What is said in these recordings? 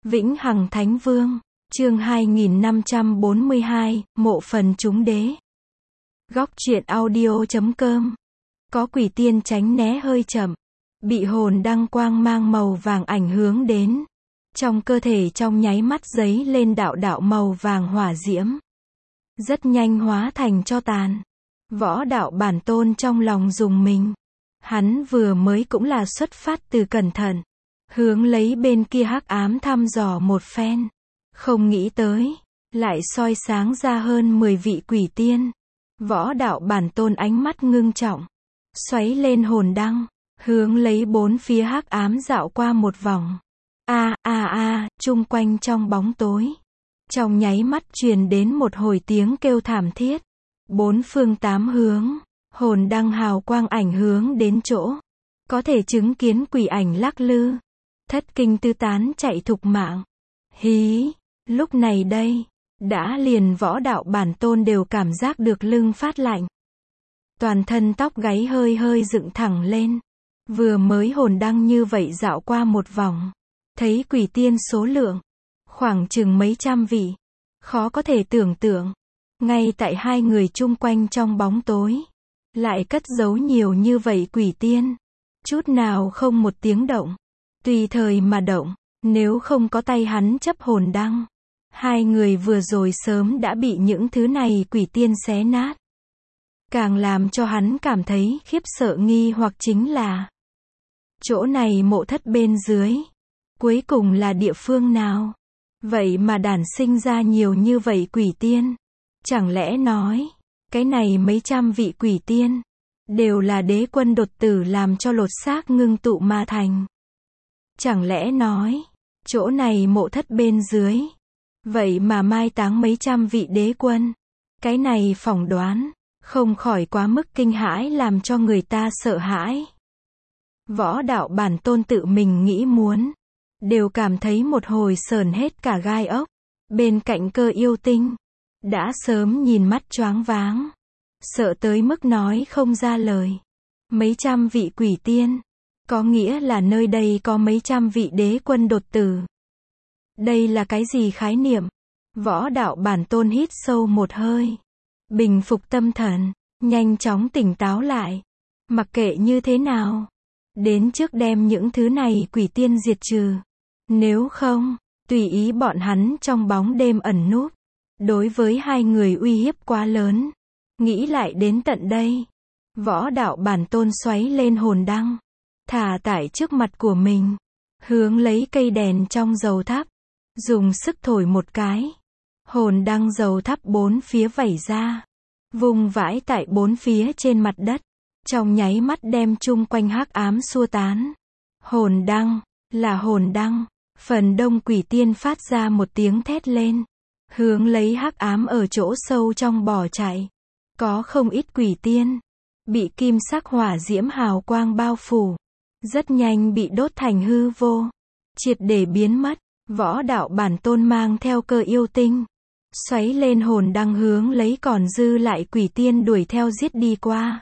Vĩnh Hằng Thánh Vương, chương 2542, Mộ phần chúng đế. Góc truyện audio.com. Có quỷ tiên tránh né hơi chậm, bị hồn đăng quang mang màu vàng ảnh hưởng đến. Trong cơ thể trong nháy mắt giấy lên đạo đạo màu vàng hỏa diễm. Rất nhanh hóa thành tro tàn. Võ đạo bản tôn trong lòng rùng mình. Hắn vừa mới cũng là xuất phát từ cẩn thận. Hướng lấy bên kia hắc ám thăm dò một phen. Không nghĩ tới, lại soi sáng ra hơn 10 vị quỷ tiên. Võ đạo bản tôn ánh mắt ngưng trọng. Xoáy lên hồn đăng, hướng lấy bốn phía hắc ám dạo qua một vòng. Chung quanh trong bóng tối. Trong nháy mắt truyền đến một hồi tiếng kêu thảm thiết. Bốn phương tám hướng, hồn đăng hào quang ảnh hướng đến chỗ. Có thể chứng kiến quỷ ảnh lắc lư. Thất kinh tứ tán chạy thục mạng. Hí, lúc này đây, đã liền võ đạo bản tôn đều cảm giác được lưng phát lạnh. Toàn thân tóc gáy hơi hơi dựng thẳng lên. Vừa mới hồn đăng như vậy dạo qua một vòng. Thấy quỷ tiên số lượng, khoảng chừng mấy trăm vị. Khó có thể tưởng tượng. Ngay tại hai người chung quanh trong bóng tối. Lại cất giấu nhiều như vậy quỷ tiên. Chút nào không một tiếng động. Tùy thời mà động, nếu không có tay hắn chấp hồn đăng. Hai người vừa rồi sớm đã bị những thứ này quỷ tiên xé nát. Càng làm cho hắn cảm thấy khiếp sợ nghi hoặc chính là chỗ này mộ thất bên dưới. Cuối cùng là địa phương nào? Vậy mà đản sinh ra nhiều như vậy quỷ tiên. Chẳng lẽ nói, cái này mấy trăm vị quỷ tiên, đều là đế quân đột tử làm cho lột xác ngưng tụ mà thành. Chẳng lẽ nói, chỗ này mộ thất bên dưới, vậy mà mai táng mấy trăm vị đế quân. Cái này phỏng đoán, không khỏi quá mức kinh hãi làm cho người ta sợ hãi. Võ đạo bản tôn tự mình nghĩ muốn, đều cảm thấy một hồi sờn hết cả gai ốc. Bên cạnh Cơ Yêu Tinh, đã sớm nhìn mắt choáng váng, sợ tới mức nói không ra lời. Mấy trăm vị quỷ tiên, có nghĩa là nơi đây có mấy trăm vị đế quân đột tử. Đây là cái gì khái niệm? Võ đạo bản tôn hít sâu một hơi. Bình phục tâm thần, nhanh chóng tỉnh táo lại. Mặc kệ như thế nào, đến trước đem những thứ này quỷ tiên diệt trừ. Nếu không, tùy ý bọn hắn trong bóng đêm ẩn núp. Đối với hai người uy hiếp quá lớn. Nghĩ lại đến tận đây, võ đạo bản tôn xoáy lên hồn đăng. Thả tại trước mặt của mình. Hướng lấy cây đèn trong dầu thắp. Dùng sức thổi một cái. Hồn đăng dầu thắp bốn phía vẩy ra. Vùng vãi tại bốn phía trên mặt đất. Trong nháy mắt đem chung quanh hắc ám xua tán. Hồn đăng, là hồn đăng. Phần đông quỷ tiên phát ra một tiếng thét lên. Hướng lấy hắc ám ở chỗ sâu trong bỏ chạy. Có không ít quỷ tiên. Bị kim sắc hỏa diễm hào quang bao phủ. Rất nhanh bị đốt thành hư vô. Triệt để biến mất. Võ đạo bản tôn mang theo Cơ Yêu Tinh. Xoáy lên hồn đăng hướng lấy còn dư lại quỷ tiên đuổi theo giết đi qua.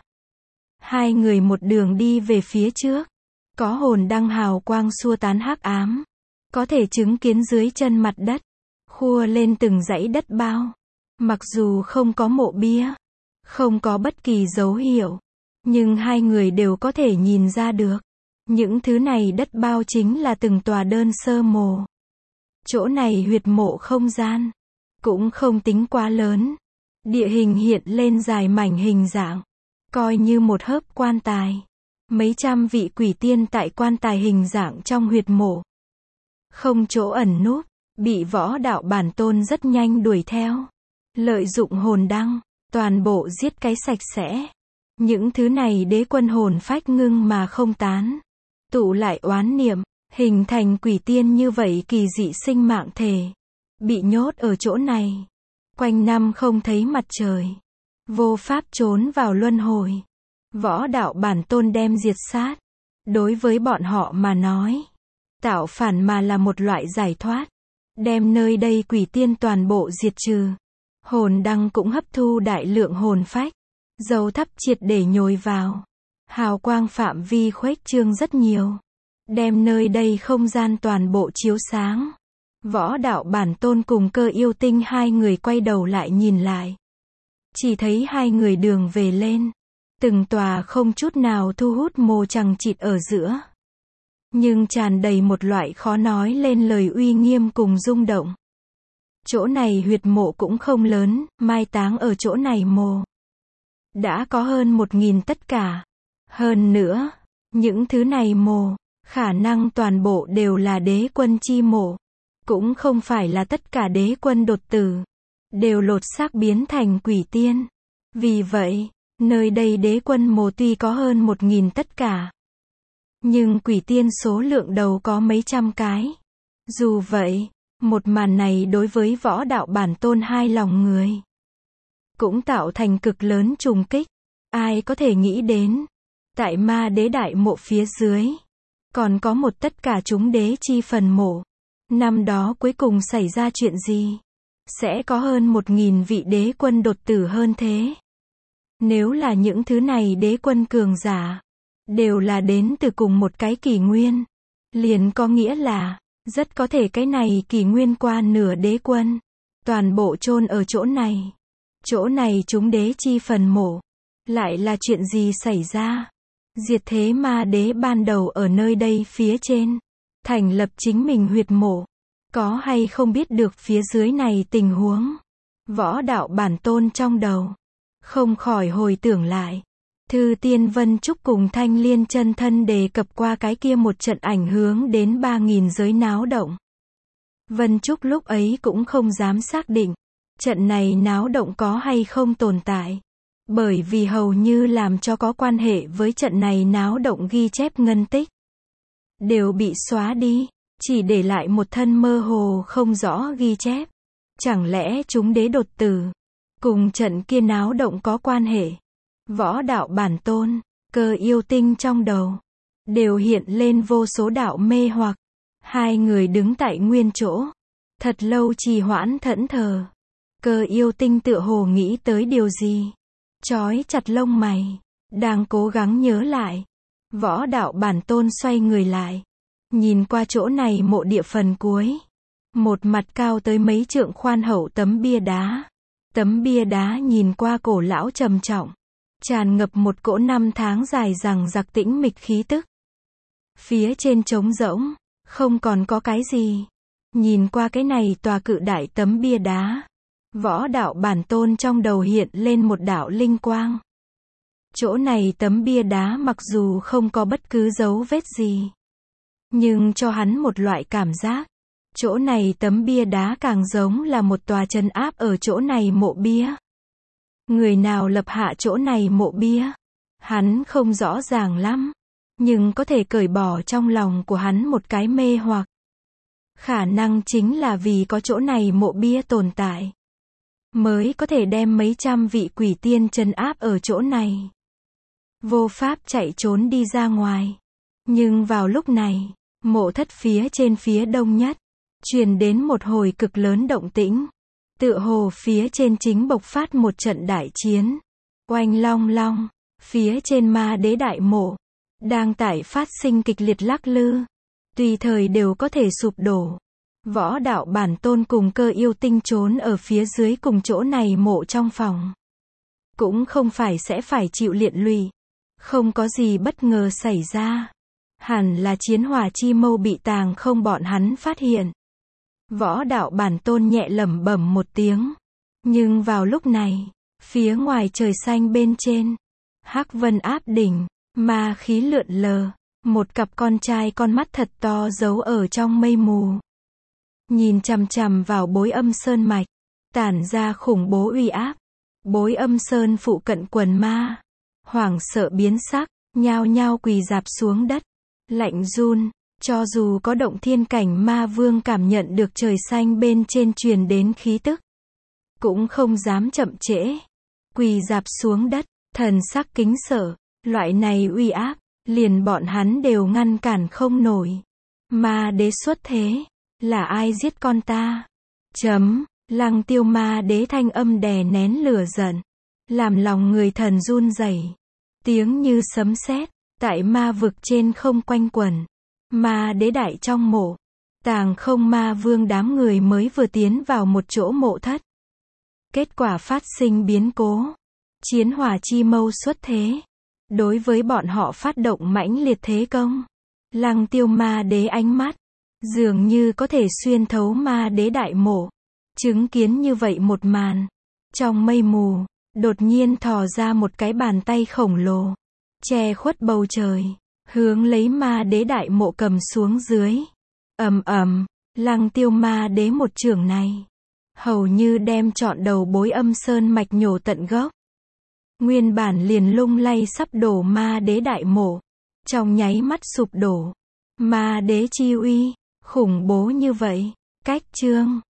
Hai người một đường đi về phía trước. Có hồn đăng hào quang xua tán hắc ám. Có thể chứng kiến dưới chân mặt đất. Khua lên từng dãy đất bao. Mặc dù không có mộ bia. Không có bất kỳ dấu hiệu. Nhưng hai người đều có thể nhìn ra được. Những thứ này đất bao chính là từng tòa đơn sơ mộ. Chỗ này huyệt mộ không gian. Cũng không tính quá lớn. Địa hình hiện lên dài mảnh hình dạng. Coi như một hớp quan tài. Mấy trăm vị quỷ tiên tại quan tài hình dạng trong huyệt mộ. Không chỗ ẩn núp. Bị võ đạo bản tôn rất nhanh đuổi theo. Lợi dụng hồn đăng. Toàn bộ giết cái sạch sẽ. Những thứ này đế quân hồn phách ngưng mà không tán. Tụ lại oán niệm. Hình thành quỷ tiên như vậy kỳ dị sinh mạng thể. Bị nhốt ở chỗ này. Quanh năm không thấy mặt trời. Vô pháp trốn vào luân hồi. Võ đạo bản tôn đem diệt sát. Đối với bọn họ mà nói. Tạo phản mà là một loại giải thoát. Đem nơi đây quỷ tiên toàn bộ diệt trừ. Hồn đăng cũng hấp thu đại lượng hồn phách. Dầu thắp triệt để nhồi vào. Hào quang phạm vi khuếch trương rất nhiều. Đem nơi đây không gian toàn bộ chiếu sáng. Võ Đạo Bản Tôn cùng Cơ Yêu Tinh hai người quay đầu lại nhìn lại. Chỉ thấy hai người đường về lên. Từng tòa không chút nào thu hút mồ chằng chịt ở giữa. Nhưng tràn đầy một loại khó nói lên lời uy nghiêm cùng rung động. Chỗ này huyệt mộ cũng không lớn, mai táng ở chỗ này mồ đã có hơn 1000 tất cả. Hơn nữa, những thứ này mồ, khả năng toàn bộ đều là đế quân chi mộ. Cũng không phải là tất cả đế quân đột tử, đều lột xác biến thành quỷ tiên. Vì vậy, nơi đây đế quân mồ tuy có hơn 1000 tất cả. Nhưng quỷ tiên số lượng đầu có mấy trăm cái. Dù vậy, một màn này đối với Võ Đạo Bản Tôn hai lòng người cũng tạo thành cực lớn trùng kích. Ai có thể nghĩ đến, tại ma đế đại mộ phía dưới, còn có một tất cả chúng đế chi phần mộ. Năm đó cuối cùng xảy ra chuyện gì? Sẽ có hơn 1000 vị đế quân đột tử hơn thế. Nếu là những thứ này đế quân cường giả, đều là đến từ cùng một cái kỷ nguyên, liền có nghĩa là, rất có thể cái này kỷ nguyên qua nửa đế quân, toàn bộ chôn ở chỗ này. Chỗ này chúng đế chi phần mộ, lại là chuyện gì xảy ra? Diệt thế ma đế ban đầu ở nơi đây phía trên, thành lập chính mình huyệt mộ, có hay không biết được phía dưới này tình huống? Võ Đạo Bản Tôn trong đầu, không khỏi hồi tưởng lại. Thư Tiên Vân Trúc cùng Thanh Liên chân thân đề cập qua cái kia một trận ảnh hưởng đến 3000 giới náo động. Vân Trúc lúc ấy cũng không dám xác định, trận này náo động có hay không tồn tại. Bởi vì hầu như làm cho có quan hệ với trận này náo động ghi chép ngân tích, đều bị xóa đi, chỉ để lại một thân mơ hồ không rõ ghi chép. Chẳng lẽ chúng đế đột tử, cùng trận kia náo động có quan hệ? Võ Đạo Bản Tôn, Cơ Yêu Tinh trong đầu, đều hiện lên vô số đạo mê hoặc. Hai người đứng tại nguyên chỗ, thật lâu trì hoãn thẫn thờ. Cơ Yêu Tinh tựa hồ nghĩ tới điều gì, chói chặt lông mày, đang cố gắng nhớ lại. Võ Đạo Bản Tôn xoay người lại, nhìn qua chỗ này mộ địa phần cuối. Một mặt cao tới mấy trượng khoan hậu tấm bia đá. Tấm bia đá nhìn qua cổ lão trầm trọng, tràn ngập một cỗ năm tháng dài dằng dặc tĩnh mịch khí tức. Phía trên trống rỗng, không còn có cái gì. Nhìn qua cái này tòa cự đại tấm bia đá, Võ Đạo Bản Tôn trong đầu hiện lên một đạo linh quang. Chỗ này tấm bia đá mặc dù không có bất cứ dấu vết gì, nhưng cho hắn một loại cảm giác. Chỗ này tấm bia đá càng giống là một tòa trấn áp ở chỗ này mộ bia. Người nào lập hạ chỗ này mộ bia? Hắn không rõ ràng lắm, nhưng có thể cởi bỏ trong lòng của hắn một cái mê hoặc. Khả năng chính là vì có chỗ này mộ bia tồn tại, mới có thể đem mấy trăm vị quỷ tiên trấn áp ở chỗ này. Vô pháp chạy trốn đi ra ngoài. Nhưng vào lúc này, mộ thất phía trên phía đông nhất, truyền đến một hồi cực lớn động tĩnh. Tựa hồ phía trên chính bộc phát một trận đại chiến. Oanh long long, phía trên ma đế đại mộ, đang tại phát sinh kịch liệt lắc lư. Tùy thời đều có thể sụp đổ. Võ Đạo Bản Tôn cùng Cơ Yêu Tinh trốn ở phía dưới cùng chỗ này mộ trong phòng. Cũng không phải sẽ phải chịu liện lụy. Không có gì bất ngờ xảy ra. Hẳn là chiến hỏa chi mâu bị tàng không bọn hắn phát hiện. Võ Đạo Bản Tôn nhẹ lẩm bẩm một tiếng. Nhưng vào lúc này, phía ngoài trời xanh bên trên, hắc vân áp đỉnh, ma khí lượn lờ, một cặp con trai con mắt thật to giấu ở trong mây mù. Nhìn chằm chằm vào Bối Âm Sơn mạch, tản ra khủng bố uy áp. Bối Âm Sơn phụ cận quần ma, hoảng sợ biến sắc, nhao nhao quỳ rạp xuống đất, lạnh run. Cho dù có động thiên cảnh ma vương cảm nhận được trời xanh bên trên truyền đến khí tức, cũng không dám chậm trễ, quỳ rạp xuống đất, thần sắc kính sợ. Loại này uy áp, liền bọn hắn đều ngăn cản không nổi. Ma đế xuất thế, là ai giết con ta? Lăng Tiêu ma đế thanh âm đè nén lửa giận, làm lòng người thần run rẩy. Tiếng như sấm sét tại ma vực trên không quanh quẩn. Ma đế đại trong mộ, Tàng Không Ma Vương đám người mới vừa tiến vào một chỗ mộ thất. Kết quả phát sinh biến cố. Chiến hỏa chi mâu xuất thế. Đối với bọn họ phát động mãnh liệt thế công. Lăng Tiêu Ma Đế ánh mắt, dường như có thể xuyên thấu Ma Đế đại mộ. Chứng kiến như vậy một màn. Trong mây mù, đột nhiên thò ra một cái bàn tay khổng lồ. Che khuất bầu trời. Hướng lấy Ma Đế đại mộ cầm xuống dưới. Ầm ầm, Lăng Tiêu Ma Đế một chưởng này. Hầu như đem trọn đầu Bối Âm Sơn mạch nhổ tận gốc. Nguyên bản liền lung lay sắp đổ Ma Đế đại mộ. Trong nháy mắt sụp đổ. Ma Đế chi uy, khủng bố như vậy. Cách chương